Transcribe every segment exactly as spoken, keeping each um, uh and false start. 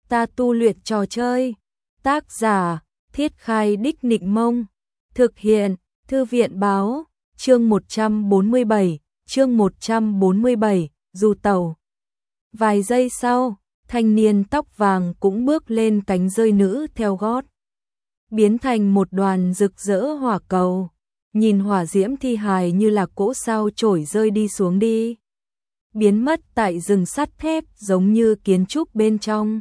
ta tu luyện trò chơi. Tác giả, Thiết Khai Đích Nịnh Mông. Thực hiện, Thư viện Báo. Chương một trăm bốn mươi bảy, chương một trăm bốn mươi bảy, dù tàu. Vài giây sau, thanh niên tóc vàng cũng bước lên cánh rơi nữ theo gót, biến thành một đoàn rực rỡ hỏa cầu. Nhìn hỏa diễm thi hài như là cỗ sao chổi rơi đi xuống đi, biến mất tại rừng sắt thép giống như kiến trúc bên trong.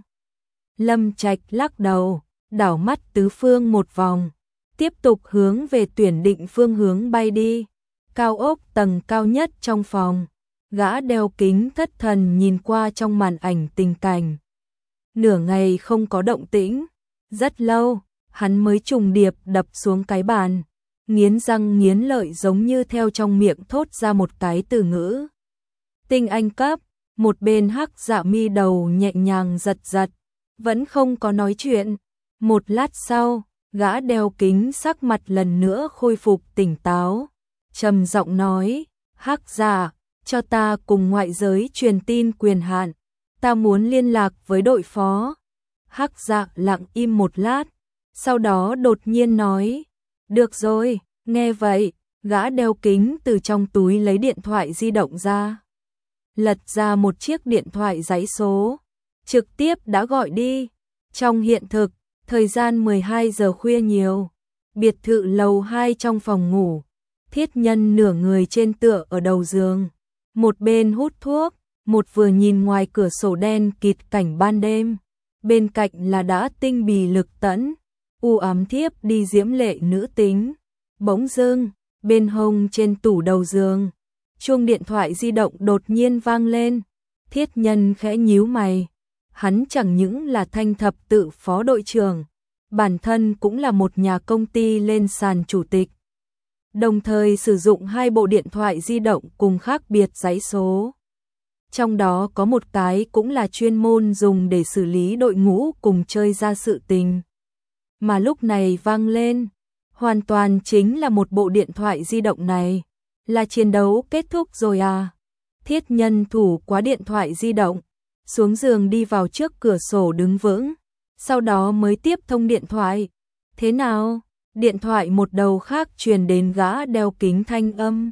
Lâm Trạch lắc đầu, đảo mắt tứ phương một vòng, tiếp tục hướng về tuyển định phương hướng bay đi. Cao ốc tầng cao nhất trong phòng, gã đeo kính thất thần nhìn qua trong màn ảnh tình cảnh. Nửa ngày không có động tĩnh, rất lâu, hắn mới trùng điệp đập xuống cái bàn, nghiến răng nghiến lợi giống như theo trong miệng thốt ra một cái từ ngữ. Tinh anh cấp. Một bên Hắc Dạ Mi đầu nhẹ nhàng giật giật, vẫn không có nói chuyện. Một lát sau, gã đeo kính sắc mặt lần nữa khôi phục tỉnh táo, trầm giọng nói: Hắc Dạ, cho ta cùng ngoại giới truyền tin quyền hạn, ta muốn liên lạc với đội phó. Hắc Dạ lặng im một lát, sau đó đột nhiên nói: Được rồi. Nghe vậy, gã đeo kính từ trong túi lấy điện thoại di động ra, lật ra một chiếc điện thoại giấy số, trực tiếp đã gọi đi. Trong hiện thực, thời gian mười hai giờ khuya nhiều, biệt thự lầu hai trong phòng ngủ, Thiết Nhân nửa người trên tựa ở đầu giường, một bên hút thuốc, một vừa nhìn ngoài cửa sổ đen kịt cảnh ban đêm, bên cạnh là đã tinh bì lực tẫn, u ám thiếp đi diễm lệ nữ tính. Bỗng dưng, bên hông trên tủ đầu giường, chuông điện thoại di động đột nhiên vang lên. Thiết Nhân khẽ nhíu mày, hắn chẳng những là Thanh Thập Tự phó đội trưởng, bản thân cũng là một nhà công ty lên sàn chủ tịch, đồng thời sử dụng hai bộ điện thoại di động cùng khác biệt dãy số. Trong đó có một cái cũng là chuyên môn dùng để xử lý đội ngũ cùng chơi ra sự tình, mà lúc này vang lên hoàn toàn chính là một bộ điện thoại di động này. Là chiến đấu kết thúc rồi à? Thiết Nhân thủ quá điện thoại di động, xuống giường đi vào trước cửa sổ đứng vững, sau đó mới tiếp thông điện thoại. Thế nào? Điện thoại một đầu khác truyền đến gã đeo kính thanh âm,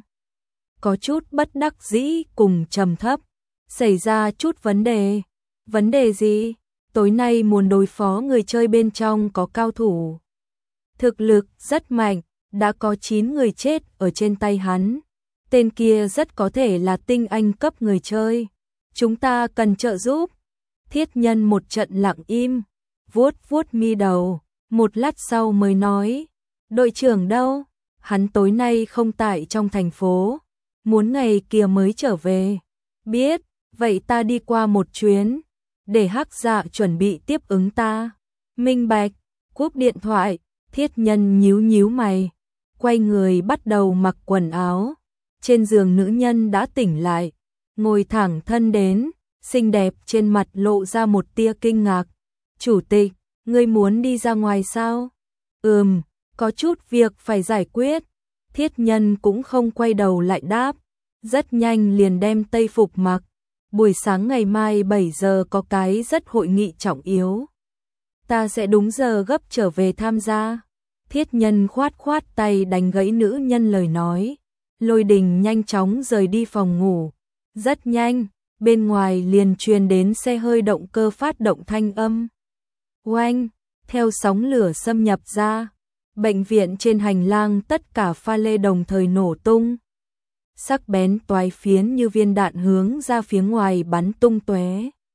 có chút bất đắc dĩ cùng trầm thấp. Xảy ra chút vấn đề. Vấn đề gì? Tối nay muốn đối phó người chơi bên trong có cao thủ, thực lực rất mạnh, đã có chín người chết ở trên tay hắn. Tên kia rất có thể là tinh anh cấp người chơi. Chúng ta cần trợ giúp. Thiết Nhân một trận lặng im, vuốt vuốt mi đầu, một lát sau mới nói: Đội trưởng đâu? Hắn tối nay không tại trong thành phố, muốn ngày kia mới trở về. Biết, vậy ta đi qua một chuyến, để Hắc Dạ chuẩn bị tiếp ứng ta. Minh bạch. Cúp điện thoại, Thiết Nhân nhíu nhíu mày, quay người bắt đầu mặc quần áo. Trên giường nữ nhân đã tỉnh lại, ngồi thẳng thân đến, xinh đẹp trên mặt lộ ra một tia kinh ngạc. Chủ tịch, ngươi muốn đi ra ngoài sao? Ừm, có chút việc phải giải quyết. Thiết Nhân cũng không quay đầu lại đáp, rất nhanh liền đem tây phục mặc. Buổi sáng ngày mai bảy giờ có cái rất hội nghị trọng yếu, ta sẽ đúng giờ gấp trở về tham gia. Thiết Nhân khoát khoát tay đánh gãy nữ nhân lời nói. Lôi Đình nhanh chóng rời đi phòng ngủ. Rất nhanh, bên ngoài liền truyền đến xe hơi động cơ phát động thanh âm. Oanh, theo sóng lửa xâm nhập ra, bệnh viện trên hành lang tất cả pha lê đồng thời nổ tung. Sắc bén toái phiến như viên đạn hướng ra phía ngoài bắn tung tóe,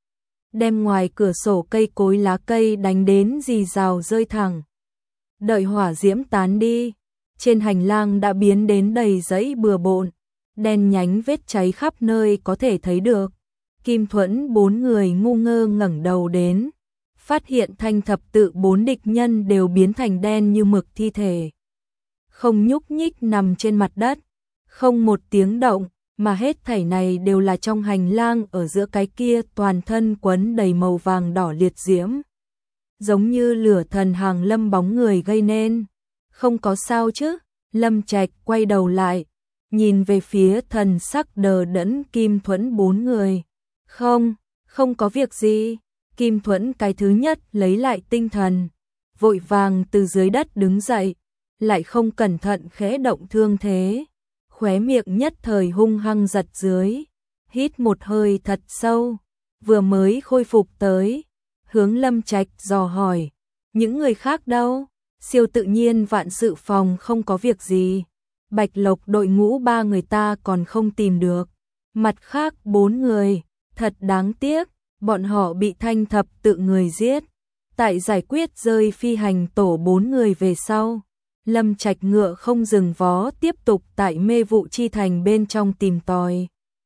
đem ngoài cửa sổ cây cối lá cây đánh đến rì rào rơi thẳng. Đợi hỏa diễm tán đi, trên hành lang đã biến đến đầy giấy bừa bộn, đen nhánh vết cháy khắp nơi có thể thấy được. Kim Thuẫn bốn người ngu ngơ ngẩng đầu đến, phát hiện Thanh Thập Tự bốn địch nhân đều biến thành đen như mực thi thể, không nhúc nhích nằm trên mặt đất, không một tiếng động, mà hết thảy này đều là trong hành lang ở giữa cái kia toàn thân quấn đầy màu vàng đỏ liệt diễm, giống như lửa thần hàng lâm bóng người gây nên. Không có sao chứ? Lâm Trạch quay đầu lại, nhìn về phía thần sắc đờ đẫn Kim Thuẫn bốn người. Không, không có việc gì. Kim Thuẫn cái thứ nhất lấy lại tinh thần, vội vàng từ dưới đất đứng dậy, lại không cẩn thận khẽ động thương thế, khóe miệng nhất thời hung hăng giật dưới, hít một hơi thật sâu, vừa mới khôi phục tới, hướng Lâm Trạch dò hỏi, những người khác đâu? Siêu tự nhiên vạn sự phòng không có việc gì, Bạch Lộc đội ngũ ba người ta còn không tìm được, mặt khác bốn người, thật đáng tiếc, bọn họ bị Thanh Thập tự người giết. Tại giải quyết rơi phi hành tổ bốn người về sau, Lâm Trạch ngựa không dừng vó tiếp tục tại mê vụ chi thành bên trong tìm tòi.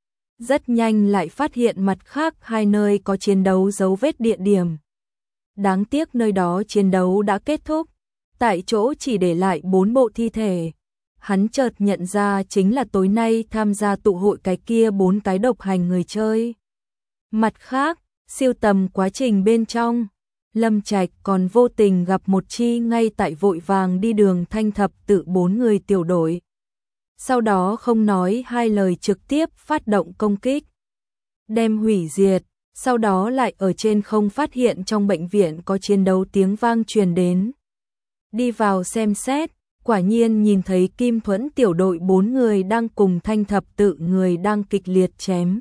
Rất nhanh lại phát hiện mặt khác hai nơi có chiến đấu dấu vết địa điểm. Đáng tiếc nơi đó chiến đấu đã kết thúc, tại chỗ chỉ để lại bốn bộ thi thể. Hắn chợt nhận ra chính là tối nay tham gia tụ hội cái kia bốn cái độc hành người chơi. Mặt khác, siêu tầm quá trình bên trong, Lâm Trạch còn vô tình gặp một chi ngay tại vội vàng đi đường Thanh Thập tự bốn người tiểu đội. Sau đó không nói hai lời trực tiếp phát động công kích, đem hủy diệt, sau đó lại ở trên không phát hiện trong bệnh viện có chiến đấu tiếng vang truyền đến. Đi vào xem xét, quả nhiên nhìn thấy Kim Thuẫn tiểu đội bốn người đang cùng Thanh Thập tự người đang kịch liệt chém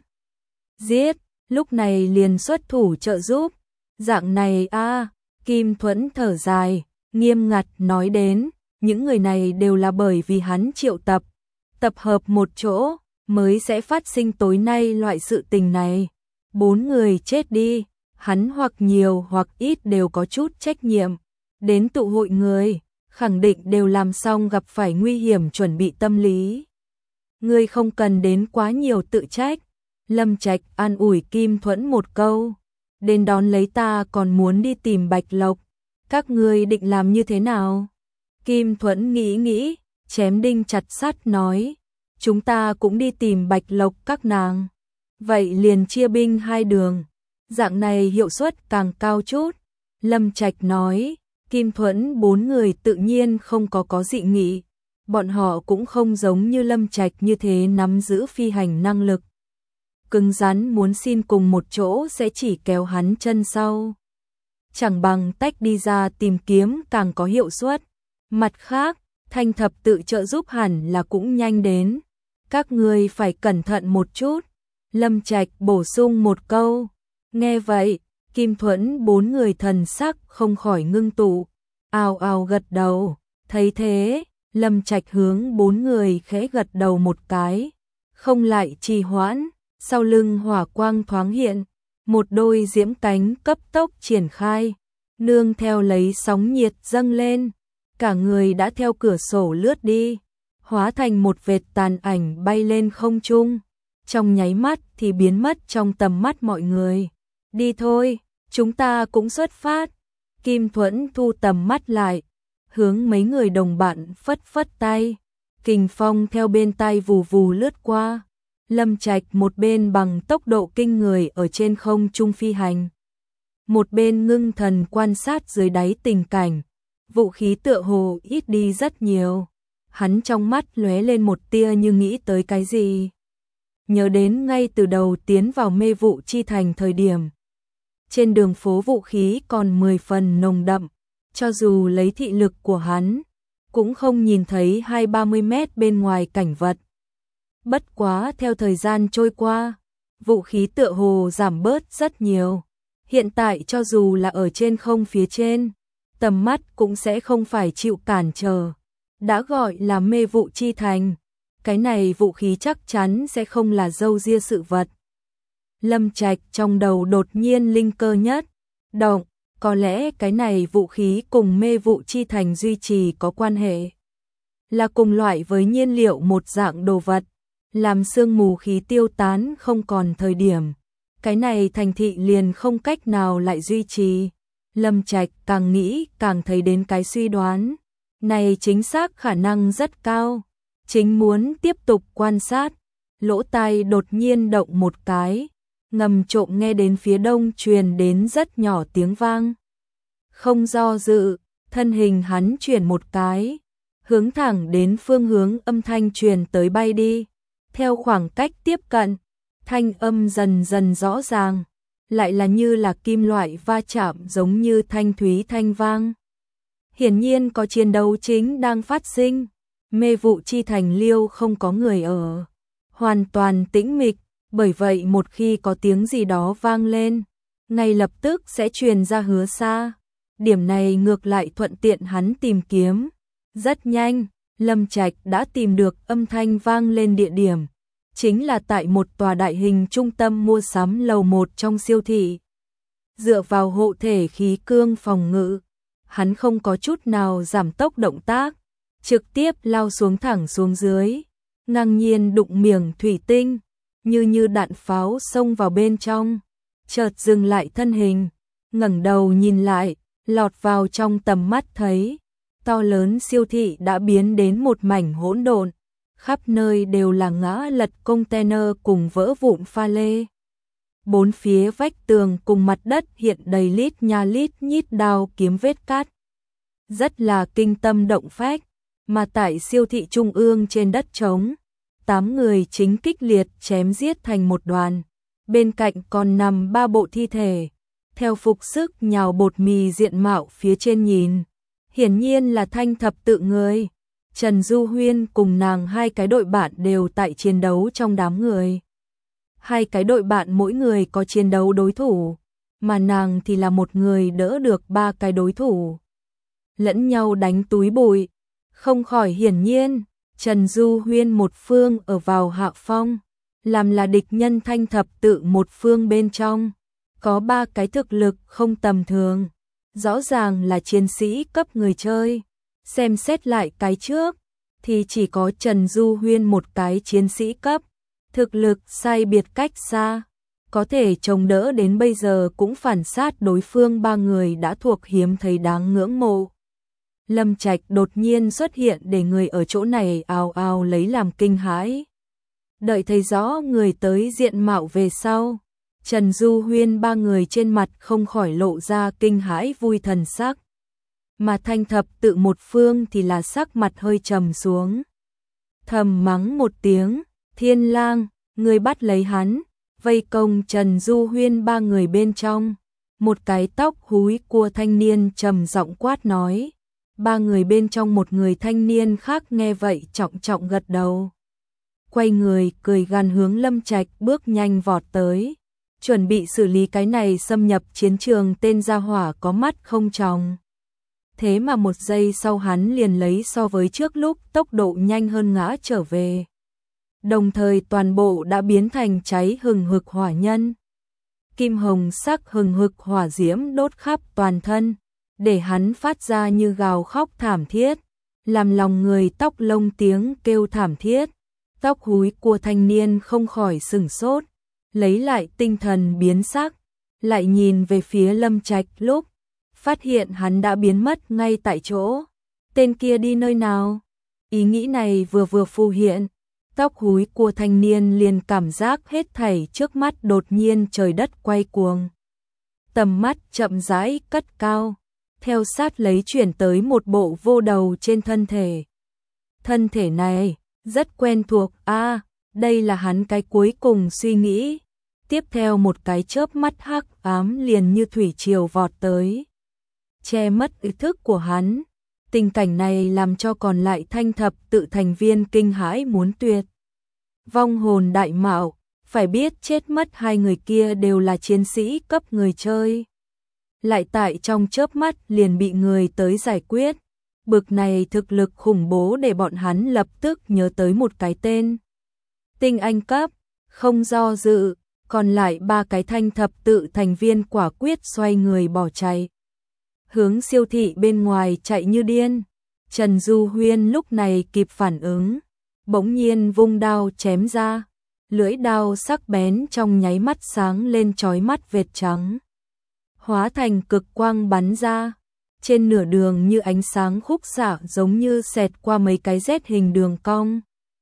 giết, lúc này liền xuất thủ trợ giúp. Dạng này a, à, Kim Thuẫn thở dài, nghiêm ngặt nói đến, những người này đều là bởi vì hắn triệu tập, tập hợp một chỗ, mới sẽ phát sinh tối nay loại sự tình này. Bốn người chết đi, hắn hoặc nhiều hoặc ít đều có chút trách nhiệm. Đến tụ hội người, khẳng định đều làm xong gặp phải nguy hiểm chuẩn bị tâm lý. Ngươi không cần đến quá nhiều tự trách. Lâm Trạch an ủi Kim Thuẫn một câu. Đến đón lấy ta còn muốn đi tìm Bạch Lộc. Các ngươi định làm như thế nào? Kim Thuẫn nghĩ nghĩ, chém đinh chặt sắt nói. Chúng ta cũng đi tìm Bạch Lộc các nàng. Vậy liền chia binh hai đường. Dạng này hiệu suất càng cao chút. Lâm Trạch nói. Kim Thuẫn bốn người tự nhiên không có có dị nghị. Bọn họ cũng không giống như Lâm Trạch như thế nắm giữ phi hành năng lực. Cứng rắn muốn xin cùng một chỗ sẽ chỉ kéo hắn chân sau. Chẳng bằng tách đi ra tìm kiếm càng có hiệu suất. Mặt khác, Thanh Thập tự trợ giúp hẳn là cũng nhanh đến. Các ngươi phải cẩn thận một chút. Lâm Trạch bổ sung một câu. Nghe vậy, Kim Thuẫn bốn người thần sắc không khỏi ngưng tụ. Ào ào gật đầu. Thấy thế, Lâm Trạch hướng bốn người khẽ gật đầu một cái. Không lại trì hoãn. Sau lưng hỏa quang thoáng hiện, một đôi diễm cánh cấp tốc triển khai, nương theo lấy sóng nhiệt dâng lên, cả người đã theo cửa sổ lướt đi, hóa thành một vệt tàn ảnh bay lên không trung, trong nháy mắt thì biến mất trong tầm mắt mọi người. Đi thôi, chúng ta cũng xuất phát. Kim Thuẫn thu tầm mắt lại, hướng mấy người đồng bạn phất phất tay, kình phong theo bên tai vù vù lướt qua. Lâm Trạch một bên bằng tốc độ kinh người ở trên không trung phi hành, một bên ngưng thần quan sát dưới đáy tình cảnh, vũ khí tựa hồ ít đi rất nhiều. Hắn trong mắt lóe lên một tia như nghĩ tới cái gì. Nhớ đến ngay từ đầu tiến vào mê vụ chi thành thời điểm, trên đường phố vũ khí còn mười phần nồng đậm, cho dù lấy thị lực của hắn, cũng không nhìn thấy hai ba mươi mét bên ngoài cảnh vật. Bất quá theo thời gian trôi qua, vũ khí tựa hồ giảm bớt rất nhiều. Hiện tại cho dù là ở trên không phía trên, tầm mắt cũng sẽ không phải chịu cản trở. Đã gọi là mê vụ chi thành, cái này vũ khí chắc chắn sẽ không là dâu ria sự vật. Lâm Trạch trong đầu đột nhiên linh cơ nhất động, có lẽ cái này vũ khí cùng mê vụ chi thành duy trì có quan hệ. Là cùng loại với nhiên liệu một dạng đồ vật. Làm sương mù khí tiêu tán không còn thời điểm, cái này thành thị liền không cách nào lại duy trì. Lâm Trạch càng nghĩ càng thấy đến cái suy đoán này chính xác khả năng rất cao. Chính muốn tiếp tục quan sát, lỗ tai đột nhiên động một cái, ngầm trộm nghe đến phía đông truyền đến rất nhỏ tiếng vang. Không do dự, thân hình hắn chuyển một cái, hướng thẳng đến phương hướng âm thanh truyền tới bay đi. Theo khoảng cách tiếp cận, thanh âm dần dần rõ ràng, lại là như là kim loại va chạm giống như thanh thúy thanh vang. Hiển nhiên có chiến đấu chính đang phát sinh, mê vụ chi thành Liêu không có người ở, hoàn toàn tĩnh mịch, bởi vậy một khi có tiếng gì đó vang lên, ngay lập tức sẽ truyền ra hứa xa. Điểm này ngược lại thuận tiện hắn tìm kiếm. Rất nhanh, Lâm Trạch đã tìm được âm thanh vang lên địa điểm, chính là tại một tòa đại hình trung tâm mua sắm lầu một trong siêu thị. Dựa vào hộ thể khí cương phòng ngự, hắn không có chút nào giảm tốc động tác, trực tiếp lao xuống thẳng xuống dưới, ngang nhiên đụng miệng thủy tinh, như như đạn pháo xông vào bên trong, chợt dừng lại thân hình, ngẩng đầu nhìn lại, lọt vào trong tầm mắt thấy, to lớn siêu thị đã biến đến một mảnh hỗn độn, khắp nơi đều là ngã lật container cùng vỡ vụn pha lê. Bốn phía vách tường cùng mặt đất hiện đầy lít nha lít nhít đao kiếm vết cát. Rất là kinh tâm động phách, mà tại siêu thị trung ương trên đất trống, tám người chính kích liệt chém giết thành một đoàn, bên cạnh còn nằm ba bộ thi thể, theo phục sức nhào bột mì diện mạo phía trên nhìn, hiển nhiên là Thanh Thập Tự người. Trần Du Huyên cùng nàng hai cái đội bạn đều tại chiến đấu trong đám người. Hai cái đội bạn mỗi người có chiến đấu đối thủ, mà nàng thì là một người đỡ được ba cái đối thủ. Lẫn nhau đánh túi bụi, không khỏi hiển nhiên, Trần Du Huyên một phương ở vào hạ phong, làm là địch nhân Thanh Thập Tự một phương bên trong, có ba cái thực lực không tầm thường, rõ ràng là chiến sĩ cấp người chơi. Xem xét lại cái trước, thì chỉ có Trần Du Huyên một cái chiến sĩ cấp, thực lực sai biệt cách xa, có thể chống đỡ đến bây giờ cũng phản sát đối phương ba người đã thuộc hiếm thấy đáng ngưỡng mộ. Lâm Trạch đột nhiên xuất hiện để người ở chỗ này ào ào lấy làm kinh hãi. Đợi thấy rõ người tới diện mạo về sau, Trần Du Huyên ba người trên mặt không khỏi lộ ra kinh hãi vui thần sắc. Mà Thanh Thập Tự một phương thì là sắc mặt hơi trầm xuống. Thầm mắng một tiếng, Thiên Lang, người bắt lấy hắn, vây công Trần Du Huyên ba người bên trong. Một cái tóc húi cua thanh niên trầm giọng quát nói. Ba người bên trong một người thanh niên khác nghe vậy trọng trọng gật đầu. Quay người cười gằn hướng Lâm Trạch bước nhanh vọt tới. Chuẩn bị xử lý cái này xâm nhập chiến trường tên gia hỏa có mắt không tròng. Thế mà một giây sau hắn liền lấy so với trước lúc tốc độ nhanh hơn ngã trở về. Đồng thời toàn bộ đã biến thành cháy hừng hực hỏa nhân. Kim hồng sắc hừng hực hỏa diễm đốt khắp toàn thân, để hắn phát ra như gào khóc thảm thiết, làm lòng người tóc lông tiếng kêu thảm thiết. Tóc húi của thanh niên không khỏi sửng sốt, lấy lại tinh thần biến sắc, lại nhìn về phía Lâm Trạch lúc phát hiện hắn đã biến mất ngay tại chỗ. Tên kia đi nơi nào? Ý nghĩ này vừa vừa phù hiện, tóc húi của thanh niên liền cảm giác hết thảy trước mắt đột nhiên trời đất quay cuồng. Tầm mắt chậm rãi cất cao, theo sát lấy chuyển tới một bộ vô đầu trên thân thể. Thân thể này, rất quen thuộc, a à, đây là hắn cái cuối cùng suy nghĩ. Tiếp theo một cái chớp mắt hắc ám liền như thủy triều vọt tới, che mất ý thức của hắn. Tình cảnh này làm cho còn lại Thanh Thập Tự thành viên kinh hãi muốn tuyệt. Vong hồn đại mạo, phải biết chết mất hai người kia đều là chiến sĩ cấp người chơi. Lại tại trong chớp mắt liền bị người tới giải quyết. Bực này thực lực khủng bố để bọn hắn lập tức nhớ tới một cái tên. Tinh anh cấp, không do dự, còn lại ba cái Thanh Thập Tự thành viên quả quyết xoay người bỏ chạy. Hướng siêu thị bên ngoài chạy như điên. Trần Du Huyên lúc này kịp phản ứng, bỗng nhiên vung đao chém ra, lưỡi đao sắc bén trong nháy mắt sáng lên chói mắt vệt trắng, hóa thành cực quang bắn ra, trên nửa đường như ánh sáng khúc xạ giống như xẹt qua mấy cái rét hình đường cong.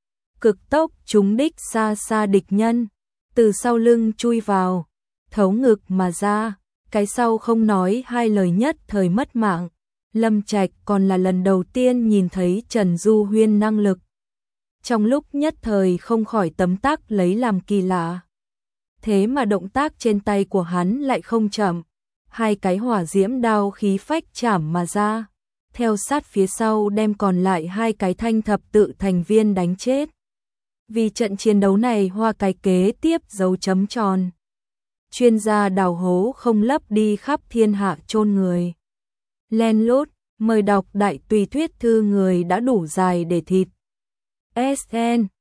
Cực tốc trúng đích xa xa địch nhân, từ sau lưng chui vào, thấu ngực mà ra. Cái sau không nói hai lời nhất thời mất mạng. Lâm Trạch còn là lần đầu tiên nhìn thấy Trần Du Huyên năng lực. Trong lúc nhất thời không khỏi tấm tắc lấy làm kỳ lạ. thế mà động tác trên tay của hắn lại không chậm, hai cái hỏa diễm đao khí phách chảm mà ra, theo sát phía sau đem còn lại hai cái thanh thập tự thành viên đánh chết. Vì trận chiến đấu này Hoa cái kế tiếp dấu chấm tròn. Chuyên gia đào hố không lấp đi khắp thiên hạ chôn người. Len lút, mời đọc đại tùy thuyết thư người đã đủ dài để thịt. ét en